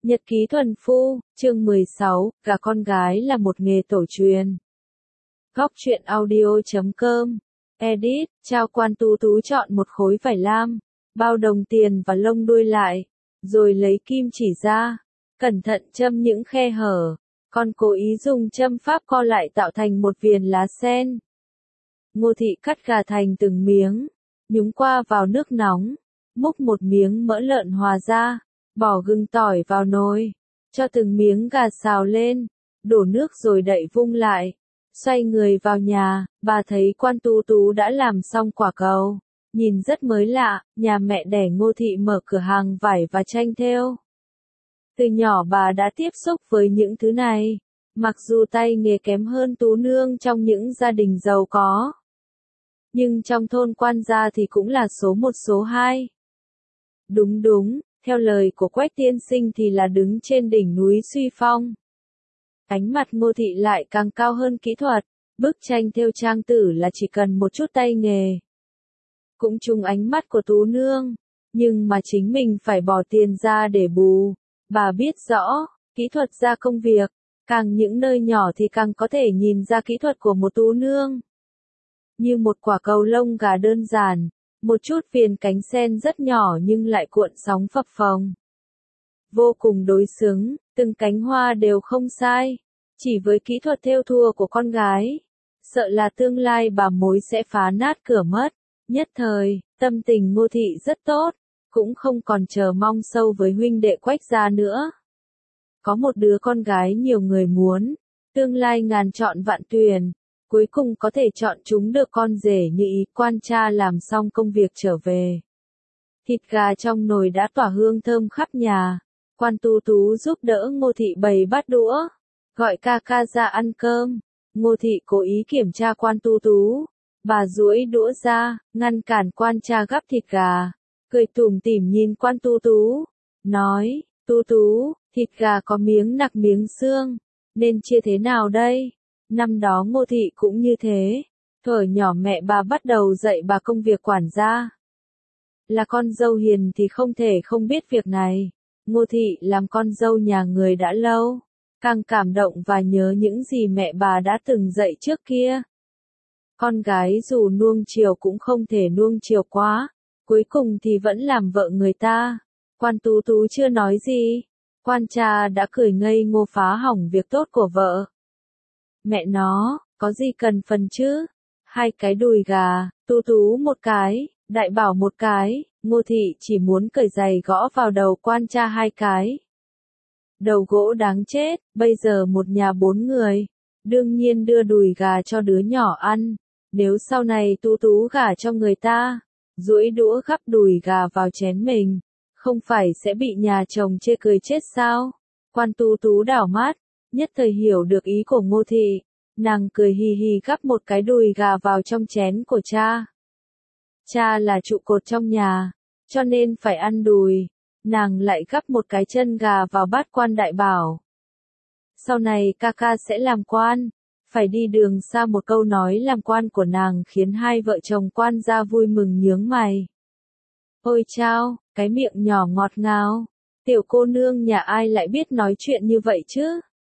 Nhật ký thuần phu, chương 16, cả con gái là một nghề tổ truyền. Góc truyện audio.com. Edit, trao Quan Tú Tú chọn một khối vải lam, bao đồng tiền và lông đuôi lại, rồi lấy kim chỉ ra, cẩn thận châm những khe hở, con cố ý dùng châm pháp co lại tạo thành một viền lá sen. Ngô Thị cắt gà thành từng miếng, nhúng qua vào nước nóng, múc một miếng mỡ lợn hòa ra, bỏ gừng tỏi vào nồi, cho từng miếng gà xào lên, đổ nước rồi đậy vung lại. Xoay người vào nhà, bà thấy Quan Tú Tú đã làm xong quả cầu, nhìn rất mới lạ. Nhà mẹ đẻ Ngô Thị mở cửa hàng vải và tranh thêu. Từ nhỏ bà đã tiếp xúc với những thứ này, mặc dù tay nghề kém hơn Tú nương trong những gia đình giàu có, nhưng trong thôn Quan gia thì cũng là số 1 số 2. Đúng, theo lời của Quách tiên sinh thì là đứng trên đỉnh núi Suy Phong. Ánh mặt Ngô Thị lại càng cao hơn kỹ thuật, bức tranh thêu trang tử là chỉ cần một chút tay nghề. Cũng trùng ánh mắt của Tú nương, nhưng mà chính mình phải bỏ tiền ra để bù. Bà biết rõ, kỹ thuật gia công việc, càng những nơi nhỏ thì càng có thể nhìn ra kỹ thuật của một Tú nương. Như một quả cầu lông gà đơn giản, một chút viền cánh sen rất nhỏ nhưng lại cuộn sóng phập phồng. Vô cùng đối xứng, từng cánh hoa đều không sai. Chỉ với kỹ thuật thêu thùa của con gái, sợ là tương lai bà mối sẽ phá nát cửa mất. Nhất thời, tâm tình Ngô Thị rất tốt, cũng không còn chờ mong sâu với huynh đệ Quách gia nữa. Có một đứa con gái nhiều người muốn, tương lai ngàn chọn vạn tuyển, cuối cùng có thể chọn chúng được con rể như ý. Quan cha làm xong công việc trở về, thịt gà trong nồi đã tỏa hương thơm khắp nhà. Quan Tú Tú giúp đỡ Ngô Thị bày bát đũa, gọi ca ca ra ăn cơm. Ngô Thị cố ý kiểm tra Quan Tú Tú, bà duỗi đũa ra, ngăn cản quan cha gắp thịt gà, cười tủm tỉm nhìn Quan Tú Tú, nói: Tú Tú, thịt gà có miếng nạc miếng xương, nên chia thế nào đây? Năm đó Ngô Thị cũng như thế, thuở nhỏ mẹ bà bắt đầu dạy bà công việc quản gia. Là con dâu hiền thì không thể không biết việc này. Ngô Thị làm con dâu nhà người đã lâu, càng cảm động và nhớ những gì mẹ bà đã từng dạy trước kia. Con gái dù nuông chiều cũng không thể nuông chiều quá, cuối cùng thì vẫn làm vợ người ta. Quan Tú Tú chưa nói gì, quan cha đã cười ngây ngô phá hỏng việc tốt của vợ. Mẹ nó, có gì cần phần chứ? 2 cái đùi gà, Tú Tú một cái, Đại Bảo một cái. Ngô Thị chỉ muốn cởi giày gõ vào đầu quan cha 2 cái. Đầu gỗ đáng chết, bây giờ một nhà 4 người, đương nhiên đưa đùi gà cho đứa nhỏ ăn. Nếu sau này Tú Tú gả cho người ta, duỗi đũa gắp đùi gà vào chén mình, không phải sẽ bị nhà chồng chê cười chết sao? Quan Tú Tú đảo mắt, nhất thời hiểu được ý của Ngô Thị, nàng cười hì hì gắp một cái đùi gà vào trong chén của cha. Cha là trụ cột trong nhà, cho nên phải ăn đùi. Nàng lại gắp một cái chân gà vào bát Quan Đại Bảo. Sau này ca ca sẽ làm quan, phải đi đường xa. Một câu nói làm quan của nàng khiến 2 vợ chồng quan gia vui mừng nhướng mày. Ôi chao, cái miệng nhỏ ngọt ngào, tiểu cô nương nhà ai lại biết nói chuyện như vậy chứ?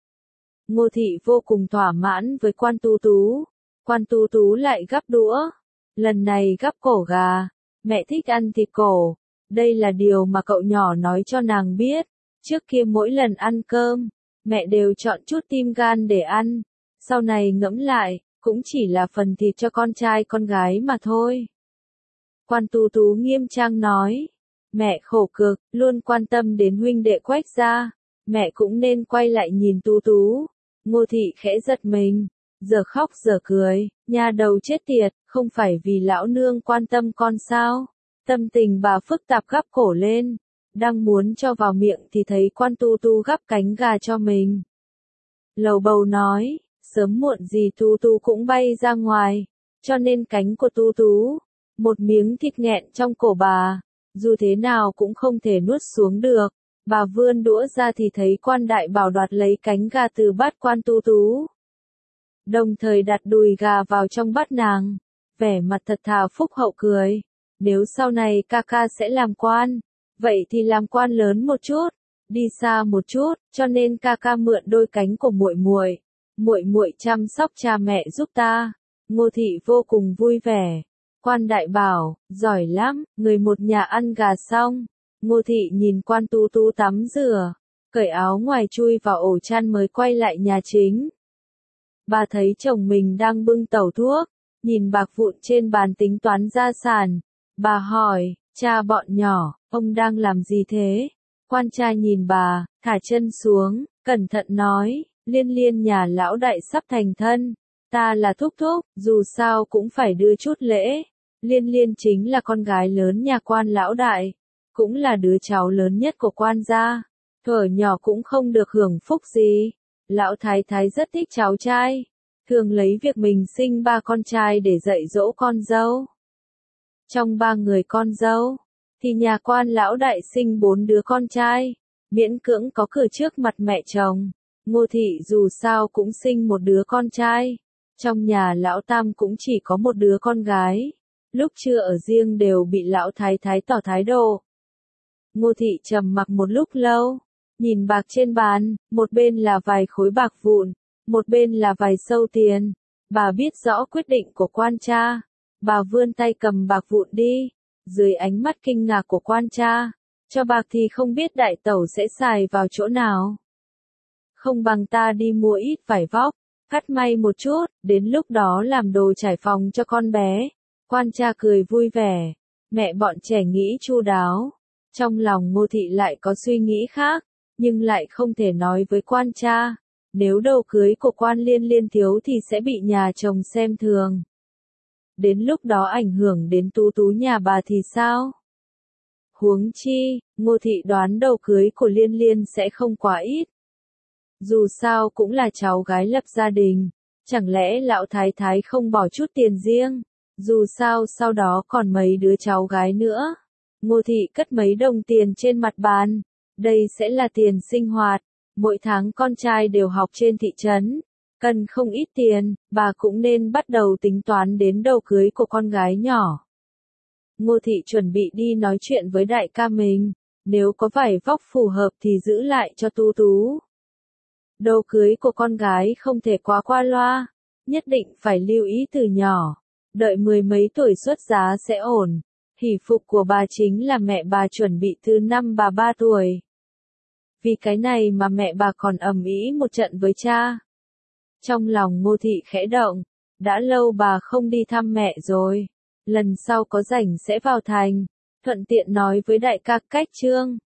Ngô Thị vô cùng thỏa mãn với Quan Tú Tú. Quan Tú Tú lại gắp đũa, lần này gắp cổ gà. Mẹ thích ăn thịt cổ, đây là điều mà cậu nhỏ nói cho nàng biết. Trước kia mỗi lần ăn cơm, mẹ đều chọn chút tim gan để ăn. Sau này ngẫm lại, cũng chỉ là phần thịt cho con trai con gái mà thôi. Quan Tú Tú nghiêm trang nói, mẹ khổ cực, luôn quan tâm đến huynh đệ Quách gia, mẹ cũng nên quay lại nhìn Tú Tú. Ngô Thị khẽ giật mình, giờ khóc giờ cười, nhà đầu chết tiệt, không phải vì lão nương quan tâm con sao? Tâm tình bà phức tạp gắp cổ lên, đang muốn cho vào miệng thì thấy Quan Tú Tú gắp cánh gà cho mình. Lầu bầu nói, sớm muộn gì Tú Tú cũng bay ra ngoài, cho nên cánh của Tú Tú, một miếng thịt nghẹn trong cổ bà, dù thế nào cũng không thể nuốt xuống được. Bà vươn đũa ra thì thấy Quan Đại Bảo đoạt lấy cánh gà từ bát Quan Tú Tú, đồng thời đặt đùi gà vào trong bát nàng, vẻ mặt thật thà phúc hậu cười. Nếu sau này ca ca sẽ làm quan, vậy thì làm quan lớn một chút, đi xa một chút, cho nên ca ca mượn đôi cánh của muội muội. Muội muội chăm sóc cha mẹ giúp ta. Ngô thị vô cùng vui vẻ. Quan đại bảo, giỏi lắm, người một nhà ăn gà xong. Ngô thị nhìn Quan Tú Tú tắm rửa, cởi áo ngoài chui vào ổ chăn mới quay lại nhà chính. Bà thấy chồng mình đang bưng tẩu thuốc, nhìn bạc vụn trên bàn tính toán gia sản. Bà hỏi, cha bọn nhỏ, ông đang làm gì thế? Quan trai nhìn bà, thả chân xuống, cẩn thận nói, Liên Liên nhà lão đại sắp thành thân. Ta là thúc thúc, dù sao cũng phải đưa chút lễ. Liên Liên chính là con gái lớn nhà Quan lão đại, cũng là đứa cháu lớn nhất của Quan gia. Thuở nhỏ cũng không được hưởng phúc gì. Lão thái thái rất thích cháu trai, thường lấy việc mình sinh 3 con trai để dạy dỗ con dâu. Trong 3 người con dâu, thì nhà Quan lão đại sinh 4 đứa con trai, miễn cưỡng có cửa trước mặt mẹ chồng. Ngô thị dù sao cũng sinh một đứa con trai. Trong nhà lão tam cũng chỉ có một đứa con gái. Lúc chưa ở riêng đều bị lão thái thái tỏ thái độ. Ngô thị trầm mặc một lúc lâu, nhìn bạc trên bàn, một bên là vài khối bạc vụn, một bên là vài sâu tiền. Bà biết rõ quyết định của Quan cha. Bà vươn tay cầm bạc vụn đi, dưới ánh mắt kinh ngạc của Quan cha. Cho bạc thì không biết đại tẩu sẽ xài vào chỗ nào. Không bằng ta đi mua ít vải vóc, cắt may một chút, đến lúc đó làm đồ trải phòng cho con bé. Quan cha cười vui vẻ, mẹ bọn trẻ nghĩ chu đáo. Trong lòng Ngô thị lại có suy nghĩ khác, nhưng lại không thể nói với Quan cha. Nếu đồ cưới của Quan Liên Liên thiếu thì sẽ bị nhà chồng xem thường. Đến lúc đó ảnh hưởng đến Tú Tú nhà bà thì sao? Huống chi, Ngô thị đoán đồ cưới của Liên Liên sẽ không quá ít. Dù sao cũng là cháu gái lập gia đình, chẳng lẽ lão thái thái không bỏ chút tiền riêng? Dù sao sau đó còn mấy đứa cháu gái nữa. Ngô thị cất mấy đồng tiền trên mặt bàn. Đây sẽ là tiền sinh hoạt. Mỗi tháng con trai đều học trên thị trấn. Cần không ít tiền, bà cũng nên bắt đầu tính toán đến đồ cưới của con gái nhỏ. Ngô thị chuẩn bị đi nói chuyện với đại ca mình. Nếu có vải vóc phù hợp thì giữ lại cho Tú Tú. Đồ cưới của con gái không thể quá qua loa. Nhất định phải lưu ý từ nhỏ. Đợi 10 mấy tuổi xuất giá sẽ ổn. Hỷ phục của bà chính là mẹ bà chuẩn bị từ năm bà 3 tuổi. Vì cái này mà mẹ bà còn ầm ĩ một trận với cha. Trong lòng Ngô thị khẽ động. Đã lâu bà không đi thăm mẹ rồi. Lần sau có rảnh sẽ vào thành. Thuận tiện nói với đại ca cách trương.